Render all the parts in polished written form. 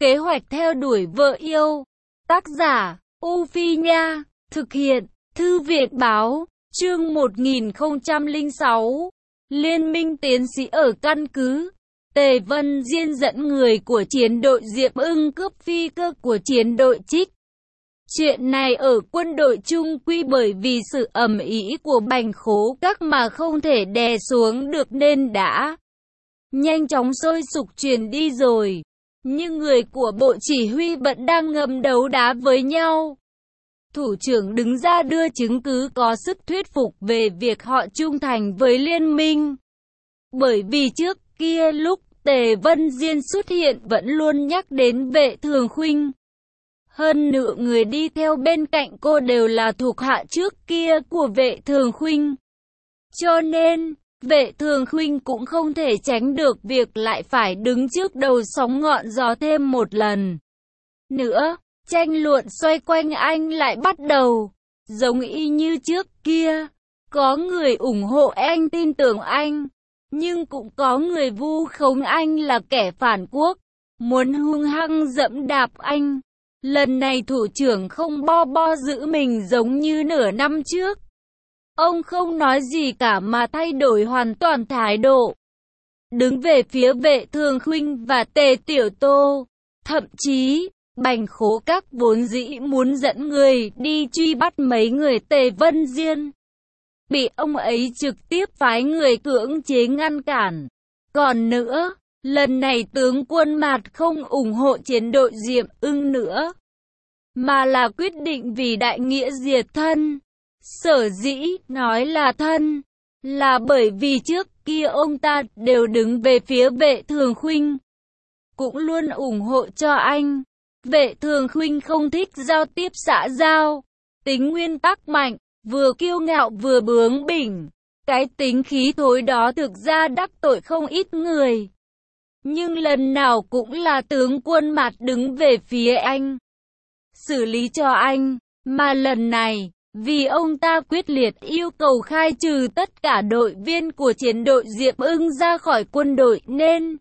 Kế hoạch theo đuổi vợ yêu. Tác giả, U Phi Nha. Thực hiện, Thư viện Báo. Chương 1006. Liên minh tiến sĩ ở căn cứ. Tề Vân Diên dẫn người của chiến đội Diệp Ưng cướp phi cơ của chiến đội Trích. Chuyện này ở quân đội trung quy bởi vì sự ầm ĩ của Bành Khố Các mà không thể đè xuống được nên đã nhanh chóng sôi sục truyền đi rồi. Nhưng người của bộ chỉ huy vẫn đang ngầm đấu đá với nhau. Thủ trưởng đứng ra đưa chứng cứ có sức thuyết phục về việc họ trung thành với liên minh. Bởi vì trước kia lúc Tề Vân Diên xuất hiện vẫn luôn nhắc đến Vệ Thường Khuynh. Hơn nữa người đi theo bên cạnh cô đều là thuộc hạ trước kia của Vệ Thường Khuynh. Cho nên, Vệ Thường Khuynh cũng không thể tránh được việc lại phải đứng trước đầu sóng ngọn gió thêm một lần nữa. Tranh luận xoay quanh anh lại bắt đầu, giống y như trước kia. Có người ủng hộ anh, tin tưởng anh, nhưng cũng có người vu khống anh là kẻ phản quốc, muốn hung hăng dẫm đạp anh. Lần này thủ trưởng không bo giữ mình giống như nửa năm trước. Ông không nói gì cả mà thay đổi hoàn toàn thái độ, đứng về phía Vệ Thường Khuynh và Tề Tiểu Tô. Thậm chí, Bành Khố Các vốn dĩ muốn dẫn người đi truy bắt mấy người Tề Vân Diên, bị ông ấy trực tiếp phái người cưỡng chế ngăn cản. Còn nữa, lần này tướng quân Mạt không ủng hộ chiến đội Diệp Ưng nữa, mà là quyết định vì đại nghĩa diệt thân. Sở dĩ nói là thân, là bởi vì trước kia ông ta đều đứng về phía Vệ Thường Khuynh, cũng luôn ủng hộ cho anh. Vệ Thường Khuynh không thích giao tiếp xã giao, tính nguyên tắc mạnh, vừa kiêu ngạo vừa bướng bỉnh. Cái tính khí thối đó thực ra đắc tội không ít người. Nhưng lần nào cũng là tướng quân Mạt đứng về phía anh, xử lý cho anh. Mà lần này, vì ông ta quyết liệt yêu cầu khai trừ tất cả đội viên của chiến đội Diệp Ưng ra khỏi quân đội nên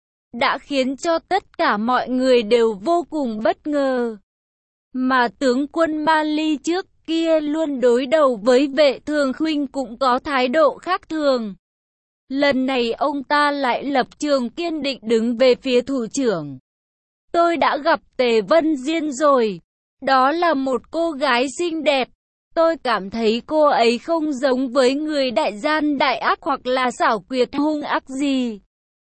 đã khiến cho tất cả mọi người đều vô cùng bất ngờ. Mà tướng quân Mali trước kia luôn đối đầu với Vệ Thường Khuynh cũng có thái độ khác thường. Lần này ông ta lại lập trường kiên định đứng về phía thủ trưởng. Tôi đã gặp Tề Vân Diên rồi. Đó là một cô gái xinh đẹp. Tôi cảm thấy cô ấy không giống với người đại gian đại ác hoặc là xảo quyệt hung ác gì.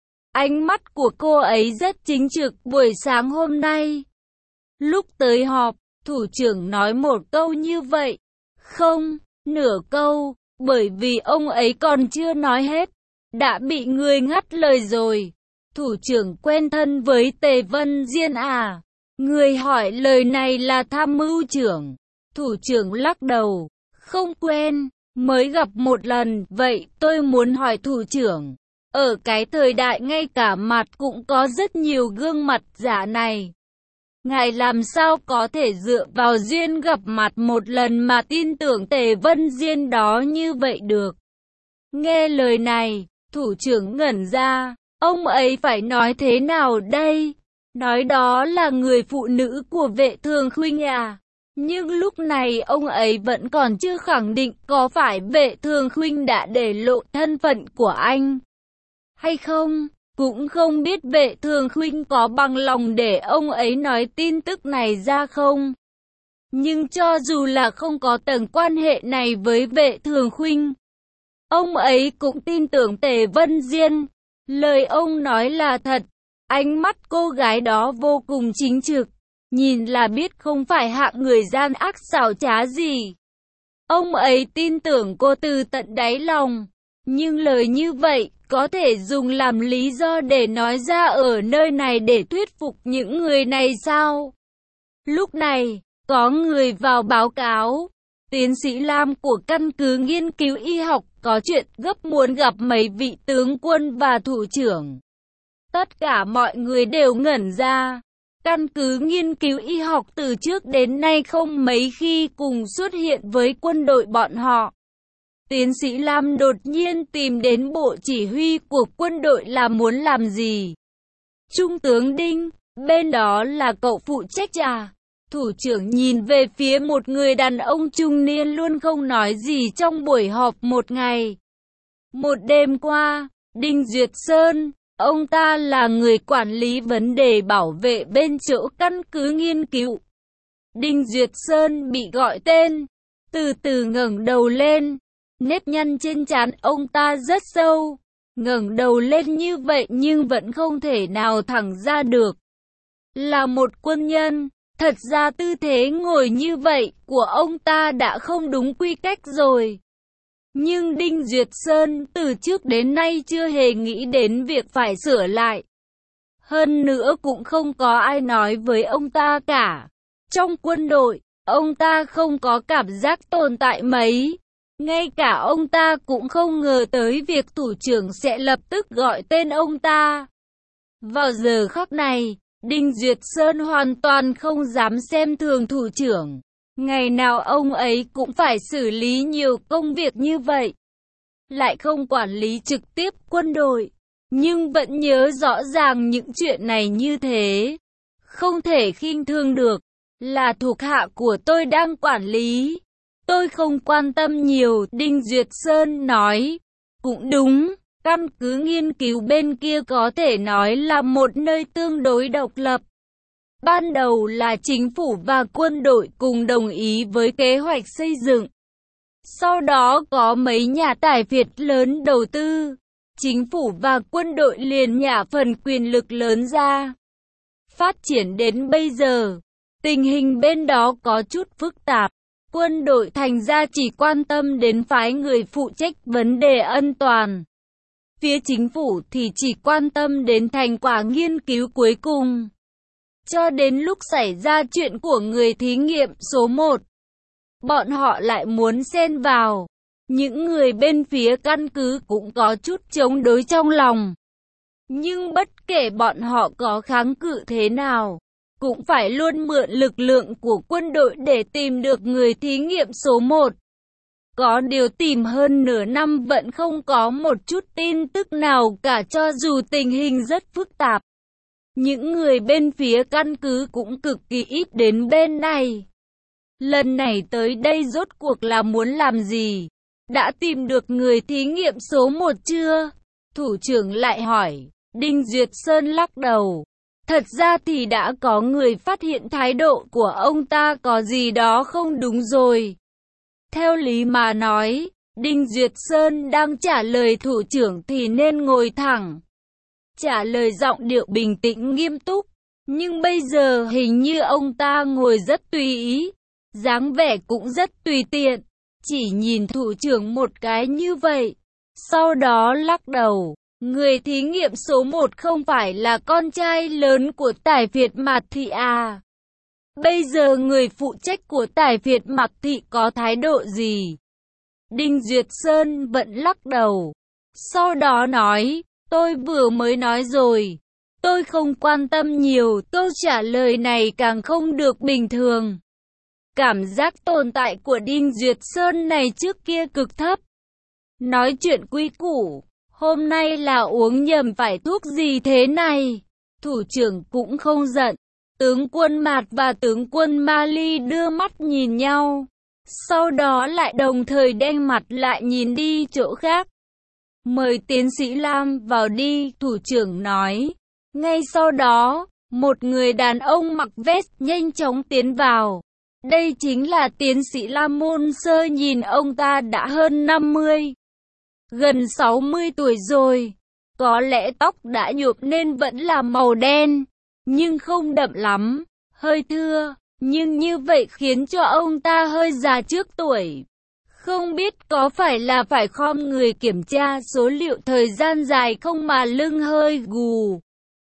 Ánh mắt của cô ấy rất chính trực. Buổi sáng hôm nay, lúc tới họp, thủ trưởng nói một câu như vậy. Không, nửa câu, bởi vì ông ấy còn chưa nói hết, đã bị người ngắt lời rồi. Thủ trưởng quen thân với Tề Vân Diên à? Người hỏi lời này là tham mưu trưởng. Thủ trưởng lắc đầu, không quen, mới gặp một lần. Vậy tôi muốn hỏi thủ trưởng, ở cái thời đại ngay cả mặt cũng có rất nhiều gương mặt giả này, ngài làm sao có thể dựa vào duyên gặp mặt một lần mà tin tưởng Tề Vân Diên đó như vậy được? Nghe lời này, thủ trưởng ngẩn ra, ông ấy phải nói thế nào đây? Nói đó là người phụ nữ của Vệ Thường Khuynh à? Nhưng lúc này ông ấy vẫn còn chưa khẳng định có phải Vệ Thường Khuynh đã để lộ thân phận của anh hay không. Cũng không biết Vệ Thường Khuynh có bằng lòng để ông ấy nói tin tức này ra không. Nhưng cho dù là không có tầng quan hệ này với Vệ Thường Khuynh, ông ấy cũng tin tưởng Tề Vân Diên. Lời ông nói là thật. Ánh mắt cô gái đó vô cùng chính trực, nhìn là biết không phải hạng người gian ác xảo trá gì. Ông ấy tin tưởng cô từ tận đáy lòng. Nhưng lời như vậy có thể dùng làm lý do để nói ra ở nơi này để thuyết phục những người này sao? Lúc này, có người vào báo cáo. Tiến sĩ Lam của căn cứ nghiên cứu y học có chuyện gấp muốn gặp mấy vị tướng quân và thủ trưởng. Tất cả mọi người đều ngẩn ra. Căn cứ nghiên cứu y học từ trước đến nay không mấy khi cùng xuất hiện với quân đội bọn họ. Tiến sĩ Lam đột nhiên tìm đến bộ chỉ huy của quân đội là muốn làm gì? Trung tướng Đinh, Bên đó là cậu phụ trách à? Thủ trưởng nhìn về phía một người đàn ông trung niên luôn không nói gì trong buổi họp một ngày. Một đêm qua, Đinh Duyệt Sơn, ông ta là người quản lý vấn đề bảo vệ bên chỗ căn cứ nghiên cứu. Đinh Duyệt Sơn bị gọi tên, từ từ ngẩng đầu lên, nếp nhăn trên trán ông ta rất sâu. Ngẩng đầu lên như vậy nhưng vẫn không thể nào thẳng ra được. Là một quân nhân, thật ra tư thế ngồi như vậy của ông ta đã không đúng quy cách rồi. Nhưng Đinh Duyệt Sơn từ trước đến nay chưa hề nghĩ đến việc phải sửa lại. Hơn nữa cũng không có ai nói với ông ta cả. Trong quân đội, ông ta không có cảm giác tồn tại mấy. Ngay cả ông ta cũng không ngờ tới việc thủ trưởng sẽ lập tức gọi tên ông ta. Vào giờ khắc này, Đinh Duyệt Sơn hoàn toàn không dám xem thường thủ trưởng. Ngày nào ông ấy cũng phải xử lý nhiều công việc như vậy. Lại không quản lý trực tiếp quân đội, nhưng vẫn nhớ rõ ràng những chuyện này như thế. Không thể khinh thường được, là thuộc hạ của tôi đang quản lý. Tôi không quan tâm nhiều, Đinh Duyệt Sơn nói. Cũng đúng, căn cứ nghiên cứu bên kia có thể nói là một nơi tương đối độc lập. Ban đầu là chính phủ và quân đội cùng đồng ý với kế hoạch xây dựng. Sau đó có mấy nhà tài phiệt lớn đầu tư. Chính phủ và quân đội liền nhả phần quyền lực lớn ra. Phát triển đến bây giờ, tình hình bên đó có chút phức tạp. Quân đội thành ra chỉ quan tâm đến phái người phụ trách vấn đề an toàn. Phía chính phủ thì chỉ quan tâm đến thành quả nghiên cứu cuối cùng. Cho đến lúc xảy ra chuyện của người thí nghiệm số 1, bọn họ lại muốn xen vào. Những người bên phía căn cứ cũng có chút chống đối trong lòng. Nhưng bất kể bọn họ có kháng cự thế nào, cũng phải luôn mượn lực lượng của quân đội để tìm được người thí nghiệm số 1. Có điều tìm hơn nửa năm vẫn không có một chút tin tức nào cả cho dù tình hình rất phức tạp. Những người bên phía căn cứ cũng cực kỳ ít đến bên này. Lần này tới đây rốt cuộc là muốn làm gì? Đã tìm được người thí nghiệm số 1 chưa? Thủ trưởng lại hỏi. Đinh Duyệt Sơn lắc đầu. Thật ra thì đã có người phát hiện thái độ của ông ta có gì đó không đúng rồi. Theo lý mà nói, Đinh Duyệt Sơn đang trả lời thủ trưởng thì nên ngồi thẳng. Trả lời giọng điệu bình tĩnh nghiêm túc. Nhưng bây giờ hình như ông ta ngồi rất tùy ý. Dáng vẻ cũng rất tùy tiện. Chỉ nhìn thủ trưởng một cái như vậy. Sau đó lắc đầu. Người thí nghiệm số 1 không phải là con trai lớn của tài phiệt Mạc Thị à? Bây giờ người phụ trách của tài phiệt Mạc Thị có thái độ gì? Đinh Duyệt Sơn vẫn lắc đầu. Sau đó nói, tôi vừa mới nói rồi. Tôi không quan tâm nhiều, câu trả lời này càng không được bình thường. Cảm giác tồn tại của Đinh Duyệt Sơn này trước kia cực thấp. Nói chuyện quy củ. Hôm nay là uống nhầm phải thuốc gì thế này? Thủ trưởng cũng không giận. Tướng quân Mạt và tướng quân Mali đưa mắt nhìn nhau. Sau đó lại đồng thời đen mặt lại nhìn đi chỗ khác. Mời tiến sĩ Lam vào đi, thủ trưởng nói. Ngay sau đó, một người đàn ông mặc vest nhanh chóng tiến vào. Đây chính là tiến sĩ Lam Môn Sơ, nhìn ông ta đã hơn 50. Gần 60 tuổi rồi, có lẽ tóc đã nhuộm nên vẫn là màu đen, nhưng không đậm lắm, hơi thưa, nhưng như vậy khiến cho ông ta hơi già trước tuổi. Không biết có phải là phải khom người kiểm tra số liệu thời gian dài không mà lưng hơi gù.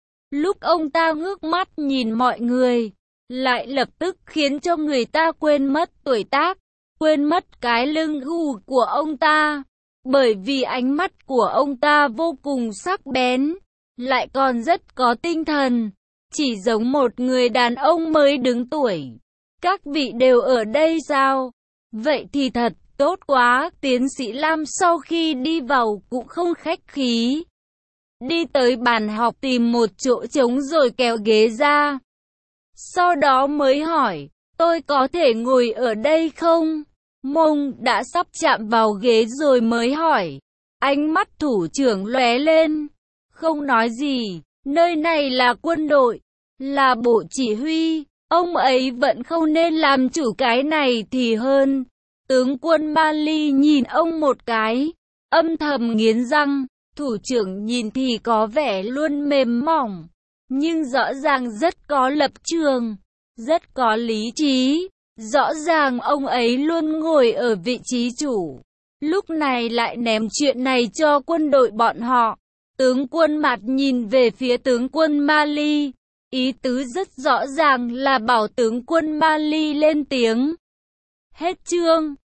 Lúc ông ta ngước mắt nhìn mọi người, lại lập tức khiến cho người ta quên mất tuổi tác, quên mất cái lưng gù của ông ta. Bởi vì ánh mắt của ông ta vô cùng sắc bén, lại còn rất có tinh thần, chỉ giống một người đàn ông mới đứng tuổi. Các vị đều ở đây sao? Vậy thì thật tốt quá. Tiến sĩ Lam sau khi đi vào cũng không khách khí. đi tới bàn học tìm một chỗ trống rồi kéo ghế ra. Sau đó mới hỏi, tôi có thể ngồi ở đây không? Mông đã sắp chạm vào ghế rồi mới hỏi. Ánh mắt thủ trưởng lóe lên, không nói gì, nơi này là quân đội, là bộ chỉ huy, ông ấy vẫn không nên làm chủ cái này thì hơn. Tướng quân Mali nhìn ông một cái, âm thầm nghiến răng, thủ trưởng nhìn thì có vẻ luôn mềm mỏng, nhưng rõ ràng rất có lập trường, rất có lý trí, rõ ràng ông ấy luôn ngồi ở vị trí chủ. Lúc này lại ném chuyện này cho quân đội bọn họ. Tướng quân Mạt nhìn về phía tướng quân Mali, ý tứ rất rõ ràng là bảo tướng quân Mali lên tiếng. Hết chương.